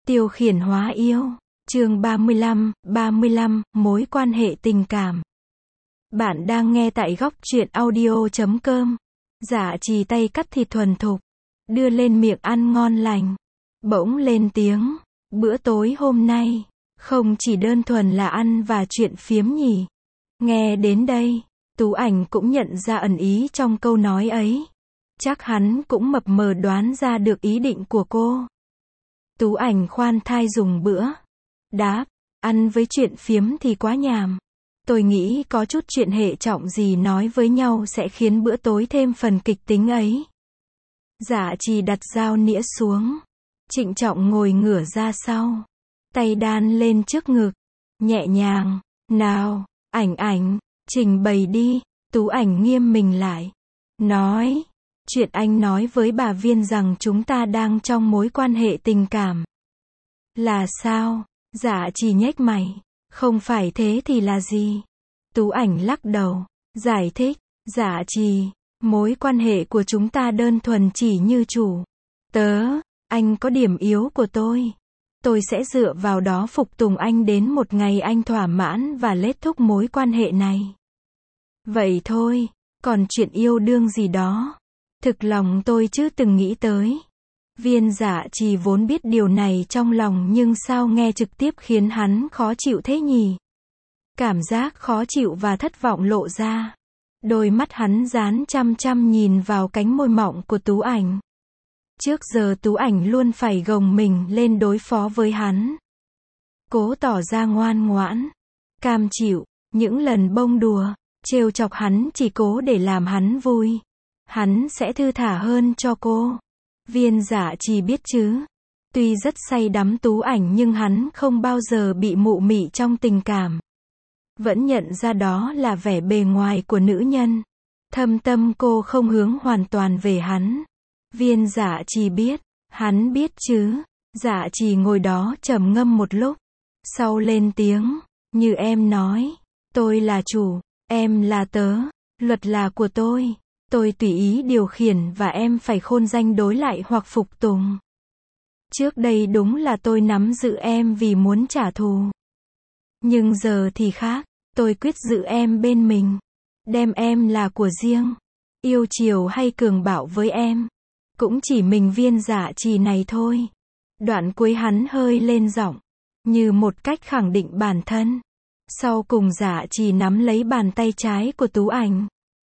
Tiêu khiển hóa yêu. Chương 35, mối quan hệ tình cảm. Bạn đang nghe tại góc truyện audio.com. Dạ trì tay cắt thịt thuần thục, đưa lên miệng ăn ngon lành. Bỗng lên tiếng, bữa tối hôm nay, không chỉ đơn thuần là ăn và chuyện phiếm nhỉ. Nghe đến đây, Tú Ảnh cũng nhận ra ẩn ý trong câu nói ấy. Chắc hắn cũng mập mờ đoán ra được ý định của cô. Tú Ảnh khoan thai dùng bữa. Đáp, ăn với chuyện phiếm thì quá nhàm. Tôi nghĩ có chút chuyện hệ trọng gì nói với nhau sẽ khiến bữa tối thêm phần kịch tính ấy. Dạ trì đặt dao nĩa xuống, trịnh trọng ngồi ngửa ra sau, tay đan lên trước ngực, nhẹ nhàng, nào, Ảnh, trình bày đi. Tú Ảnh nghiêm mình lại, nói, chuyện anh nói với bà Viên rằng chúng ta đang trong mối quan hệ tình cảm. Là sao? Dạ trì nhếch mày, không phải thế thì là gì? Tú Ảnh lắc đầu, giải thích, dạ trì, mối quan hệ của chúng ta đơn thuần chỉ như chủ tớ, anh có điểm yếu của tôi sẽ dựa vào đó phục tùng anh đến một ngày anh thỏa mãn và kết thúc mối quan hệ này. Vậy thôi, còn chuyện yêu đương gì đó, thực lòng tôi chưa từng nghĩ tới. Viên Dạ trì vốn biết điều này trong lòng nhưng sao nghe trực tiếp khiến hắn khó chịu thế nhỉ? Cảm giác khó chịu và thất vọng lộ ra. Đôi mắt hắn dán chăm chăm nhìn vào cánh môi mọng của Tú Ảnh. Trước giờ Tú Ảnh luôn phải gồng mình lên đối phó với hắn. Cố tỏ ra ngoan ngoãn, cam chịu, những lần bông đùa, trêu chọc hắn chỉ cố để làm hắn vui. Hắn sẽ thư thả hơn cho cô. Viên Dạ trì biết chứ. Tuy rất say đắm Tú Ảnh nhưng hắn không bao giờ bị mụ mị trong tình cảm. Vẫn nhận ra đó là vẻ bề ngoài của nữ nhân. Thâm tâm cô không hướng hoàn toàn về hắn. Viên Dạ trì biết. Hắn biết chứ. Dạ trì ngồi đó trầm ngâm một lúc. Sau lên tiếng. Như em nói. Tôi là chủ. Em là tớ. Luật là của tôi. Tôi tùy ý điều khiển và em phải khôn danh đối lại hoặc phục tùng. Trước đây đúng là tôi nắm giữ em vì muốn trả thù. Nhưng giờ thì khác, tôi quyết giữ em bên mình. Đem em là của riêng. Yêu chiều hay cường bạo với em. Cũng chỉ mình Viên Dạ trì này thôi. Đoạn cuối hắn hơi lên giọng. Như một cách khẳng định bản thân. Sau cùng Dạ trì nắm lấy bàn tay trái của Tú Ảnh.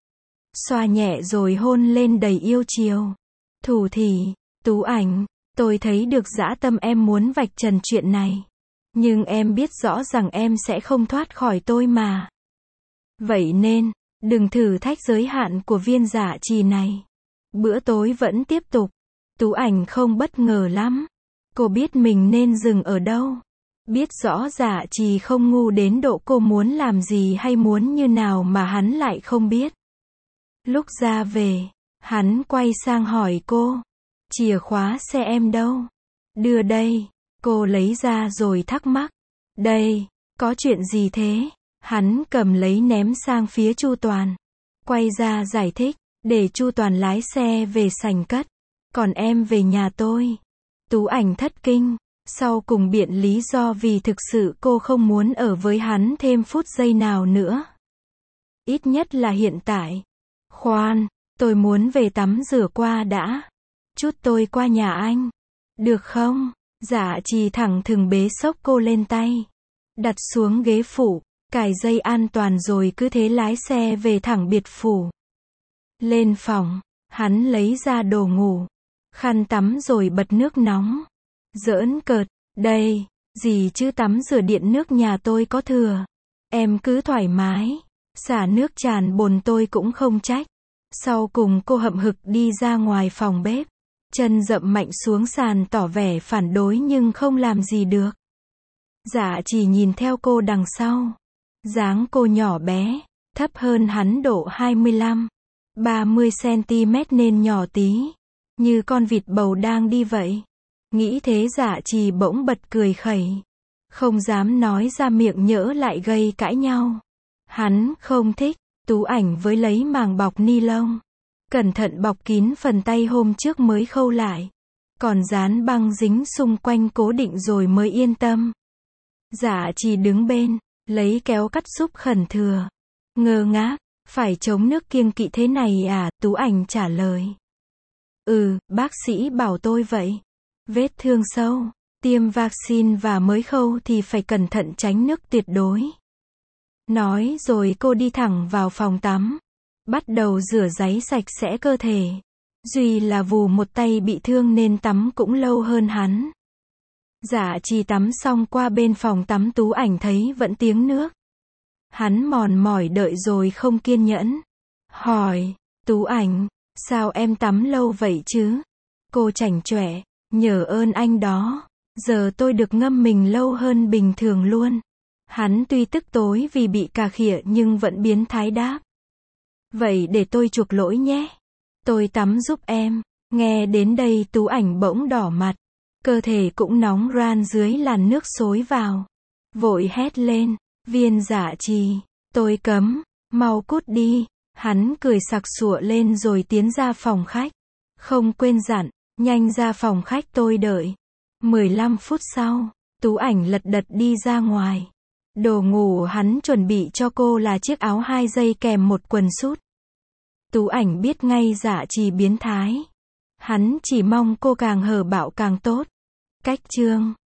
Xoa nhẹ rồi hôn lên đầy yêu chiều. Thủ thỉ, Tú Ảnh, tôi thấy được dã tâm em muốn vạch trần chuyện này. Nhưng em biết rõ rằng em sẽ không thoát khỏi tôi mà. Vậy nên, đừng thử thách giới hạn của Viên Dạ trì này. Bữa tối vẫn tiếp tục. Tú Ảnh không bất ngờ lắm. Cô biết mình nên dừng ở đâu. Biết rõ Dạ trì không ngu đến độ cô muốn làm gì hay muốn như nào mà hắn lại không biết. Lúc ra về, hắn quay sang hỏi cô. Chìa khóa xe em đâu? Đưa đây. Cô lấy ra rồi thắc mắc. Đây, có chuyện gì thế? Hắn cầm lấy ném sang phía Chu Toàn. Quay ra giải thích, để Chu Toàn lái xe về sảnh cất. Còn em về nhà tôi. Tú Ảnh thất kinh. Sau cùng biện lý do vì thực sự cô không muốn ở với hắn thêm phút giây nào nữa. Ít nhất là hiện tại. Khoan, tôi muốn về tắm rửa qua đã. Chút tôi qua nhà anh. Được không? Dạ trì thẳng thừng bế xốc cô lên tay. Đặt xuống ghế phụ, cài dây an toàn rồi cứ thế lái xe về thẳng biệt phủ. Lên phòng, hắn lấy ra đồ ngủ, khăn tắm rồi bật nước nóng. Giỡn cợt, đây, gì chứ tắm rửa điện nước nhà tôi có thừa. Em cứ thoải mái, xả nước tràn bồn tôi cũng không trách. Sau cùng cô hậm hực đi ra ngoài phòng bếp. Chân dậm mạnh xuống sàn tỏ vẻ phản đối nhưng không làm gì được. Dạ chỉ nhìn theo cô đằng sau. Dáng cô nhỏ bé, thấp hơn hắn độ 25-30 cm nên nhỏ tí. Như con vịt bầu đang đi vậy. Nghĩ thế Dạ trì bỗng bật cười khẩy. Không dám nói ra miệng nhỡ lại gây cãi nhau. Hắn không thích. Tú Ảnh với lấy màng bọc ni lông. Cẩn thận bọc kín phần tay hôm trước mới khâu lại. còn dán băng dính xung quanh cố định rồi mới yên tâm. Dạ Trì đứng bên, lấy kéo cắt giúp khẩn thừa. Ngơ ngác, phải chống nước kiêng kỵ thế này à, Tú Ảnh trả lời. Bác sĩ bảo tôi vậy. Vết thương sâu, tiêm vaccine và mới khâu thì phải cẩn thận tránh nước tuyệt đối. Nói rồi cô đi thẳng vào phòng tắm, bắt đầu rửa ráy sạch sẽ cơ thể. Duy là vù một tay bị thương nên tắm cũng lâu hơn hắn. Dạ Trì tắm xong qua bên phòng tắm Tú Ảnh thấy vẫn tiếng nước. Hắn mòn mỏi đợi rồi không kiên nhẫn. Hỏi, Tú Ảnh, sao em tắm lâu vậy chứ? Cô chảnh chọe, nhờ ơn anh đó. Giờ tôi được ngâm mình lâu hơn bình thường luôn. Hắn tuy tức tối vì bị cà khịa nhưng vẫn biến thái đáp. Vậy để tôi chuộc lỗi nhé. Tôi tắm giúp em. Nghe đến đây Tú Ảnh bỗng đỏ mặt. Cơ thể cũng nóng ran dưới làn nước xối vào. Vội hét lên. Viên Dạ Trì, tôi cấm, mau cút đi. Hắn cười sặc sụa lên rồi tiến ra phòng khách. Không quên dặn, nhanh ra phòng khách tôi đợi. 15 phút sau, Tú Ảnh lật đật đi ra ngoài. Đồ ngủ hắn chuẩn bị cho cô là chiếc áo 2 dây kèm một quần sút. Tú Ảnh biết ngay Dạ Trì biến thái. Hắn chỉ mong cô càng hở bạo càng tốt. Cách chương